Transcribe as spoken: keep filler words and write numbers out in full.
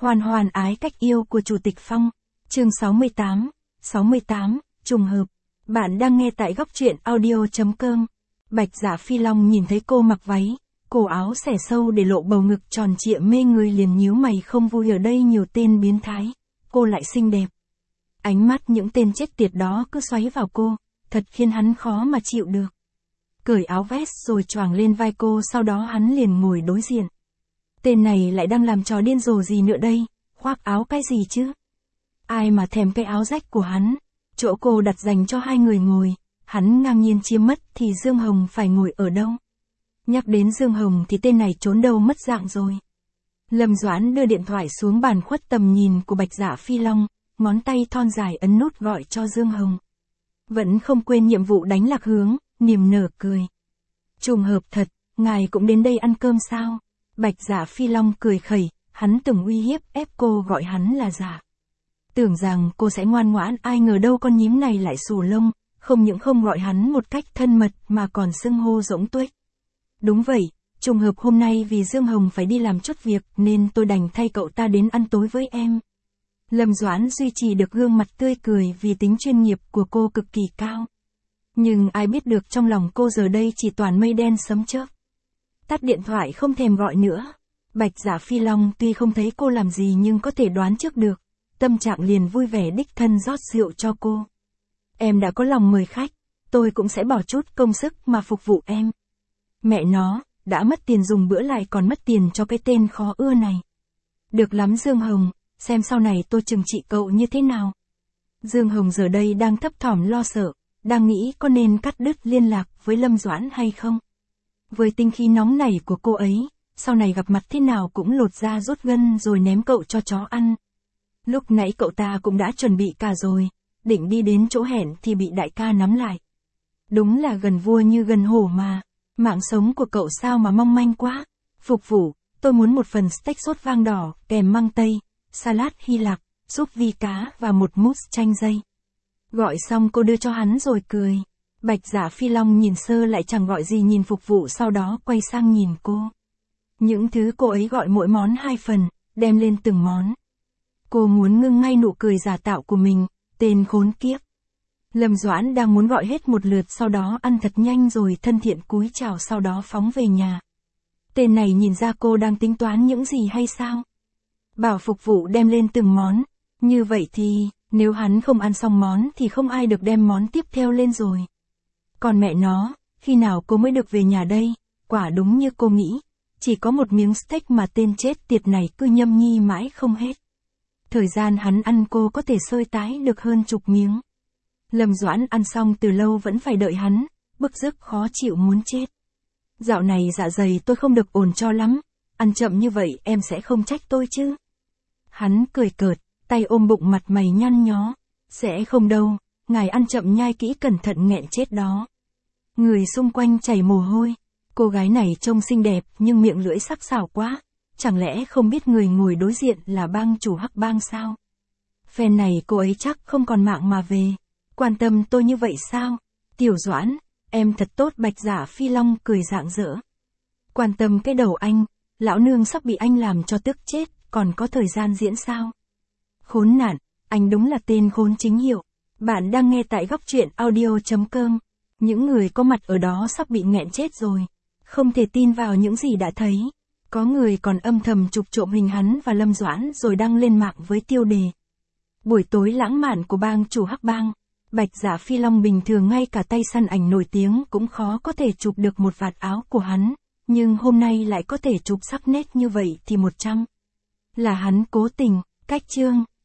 Hoàn hoàn ái cách yêu của Chủ tịch Phong. Chương sáu mươi tám, sáu mươi tám, trùng hợp. Bạn đang nghe tại góc truyện audio.com. Bạch Dạ Phi Long nhìn thấy cô mặc váy, cổ áo xẻ sâu để lộ bầu ngực tròn trịa mê người liền nhíu mày không vui, ở đây nhiều tên biến thái, cô lại xinh đẹp. Ánh mắt những tên chết tiệt đó cứ xoáy vào cô, thật khiến hắn khó mà chịu được. Cởi áo vest rồi choàng lên vai cô, sau đó hắn liền ngồi đối diện. Tên này lại đang làm trò điên rồ gì nữa đây, khoác áo cái gì chứ? Ai mà thèm cái áo rách của hắn, chỗ cô đặt dành cho hai người ngồi, hắn ngang nhiên chiếm mất thì Dương Hồng phải ngồi ở đâu? Nhắc đến Dương Hồng thì tên này trốn đâu mất dạng rồi. Lâm Doãn đưa điện thoại xuống bàn khuất tầm nhìn của Bạch Dạ Phi Long, ngón tay thon dài ấn nút gọi cho Dương Hồng. Vẫn không quên nhiệm vụ đánh lạc hướng, niềm nở cười. Trùng hợp thật, ngài cũng đến đây ăn cơm sao? Bạch Dạ Phi Long cười khẩy, hắn từng uy hiếp ép cô gọi hắn là Dạ. Tưởng rằng cô sẽ ngoan ngoãn, ai ngờ đâu con nhím này lại xù lông, không những không gọi hắn một cách thân mật mà còn xưng hô rỗng tuếch. Đúng vậy, trùng hợp hôm nay vì Dương Hồng phải đi làm chút việc nên tôi đành thay cậu ta đến ăn tối với em. Lâm Doãn duy trì được gương mặt tươi cười vì tính chuyên nghiệp của cô cực kỳ cao. Nhưng ai biết được trong lòng cô giờ đây chỉ toàn mây đen sấm chớp. Tắt điện thoại không thèm gọi nữa. Bạch Dạ Phi Long tuy không thấy cô làm gì nhưng có thể đoán trước được. Tâm trạng liền vui vẻ đích thân rót rượu cho cô. Em đã có lòng mời khách, tôi cũng sẽ bỏ chút công sức mà phục vụ em. Mẹ nó, đã mất tiền dùng bữa lại còn mất tiền cho cái tên khó ưa này. Được lắm Dương Hồng, xem sau này tôi trừng trị cậu như thế nào. Dương Hồng giờ đây đang thấp thỏm lo sợ, đang nghĩ có nên cắt đứt liên lạc với Lâm Doãn hay không. Với tinh khí nóng nảy của cô ấy, sau này gặp mặt thế nào cũng lột da rút gân rồi ném cậu cho chó ăn. Lúc nãy cậu ta cũng đã chuẩn bị cả rồi, định đi đến chỗ hẹn thì bị đại ca nắm lại. Đúng là gần vua như gần hổ mà, mạng sống của cậu sao mà mong manh quá. Phục vụ, tôi muốn một phần steak sốt vang đỏ, kèm măng tây, salad Hy Lạp, súp vi cá và một mousse chanh dây. Gọi xong cô đưa cho hắn rồi cười. Bạch Dạ Phi Long nhìn sơ lại chẳng gọi gì nhìn phục vụ, sau đó quay sang nhìn cô. Những thứ cô ấy gọi mỗi món hai phần, đem lên từng món. Cô muốn ngưng ngay nụ cười giả tạo của mình, tên khốn kiếp. Lâm Doãn đang muốn gọi hết một lượt sau đó ăn thật nhanh rồi thân thiện cúi chào sau đó phóng về nhà. Tên này nhìn ra cô đang tính toán những gì hay sao? Bảo phục vụ đem lên từng món, như vậy thì, nếu hắn không ăn xong món thì không ai được đem món tiếp theo lên rồi. Còn mẹ nó, khi nào cô mới được về nhà đây? Quả đúng như cô nghĩ, chỉ có một miếng steak mà tên chết tiệt này cứ nhâm nhi mãi không hết. Thời gian hắn ăn cô có thể sơi tái được hơn chục miếng. Lâm Doãn ăn xong từ lâu vẫn phải đợi hắn, bức rứt khó chịu muốn chết. Dạo này dạ dày tôi không được ổn cho lắm, ăn chậm như vậy em sẽ không trách tôi chứ? Hắn cười cợt, tay ôm bụng mặt mày nhăn nhó. Sẽ không đâu, ngài ăn chậm nhai kỹ cẩn thận nghẹn chết đó. Người xung quanh chảy mồ hôi, cô gái này trông xinh đẹp nhưng miệng lưỡi sắc sảo quá. Chẳng lẽ không biết người ngồi đối diện là bang chủ Hắc Bang sao? Phen này cô ấy chắc không còn mạng mà về. Quan tâm tôi như vậy sao? Tiểu Doãn, em thật tốt. Bạch Dạ Phi Long cười rạng rỡ. Quan tâm cái đầu anh, lão nương sắp bị anh làm cho tức chết, còn có thời gian diễn sao? Khốn nạn, anh đúng là tên khốn chính hiệu. Bạn đang nghe tại góc truyện audio.com. Những người có mặt ở đó sắp bị nghẹn chết rồi. Không thể tin vào những gì đã thấy. Có người còn âm thầm chụp trộm hình hắn và Lâm Doãn rồi đăng lên mạng với tiêu đề buổi tối lãng mạn của bang chủ Hắc Bang. Bạch Dạ Phi Long bình thường ngay cả tay săn ảnh nổi tiếng cũng khó có thể chụp được một vạt áo của hắn, nhưng hôm nay lại có thể chụp sắc nét như vậy thì một trăm. Là hắn cố tình, cách chương.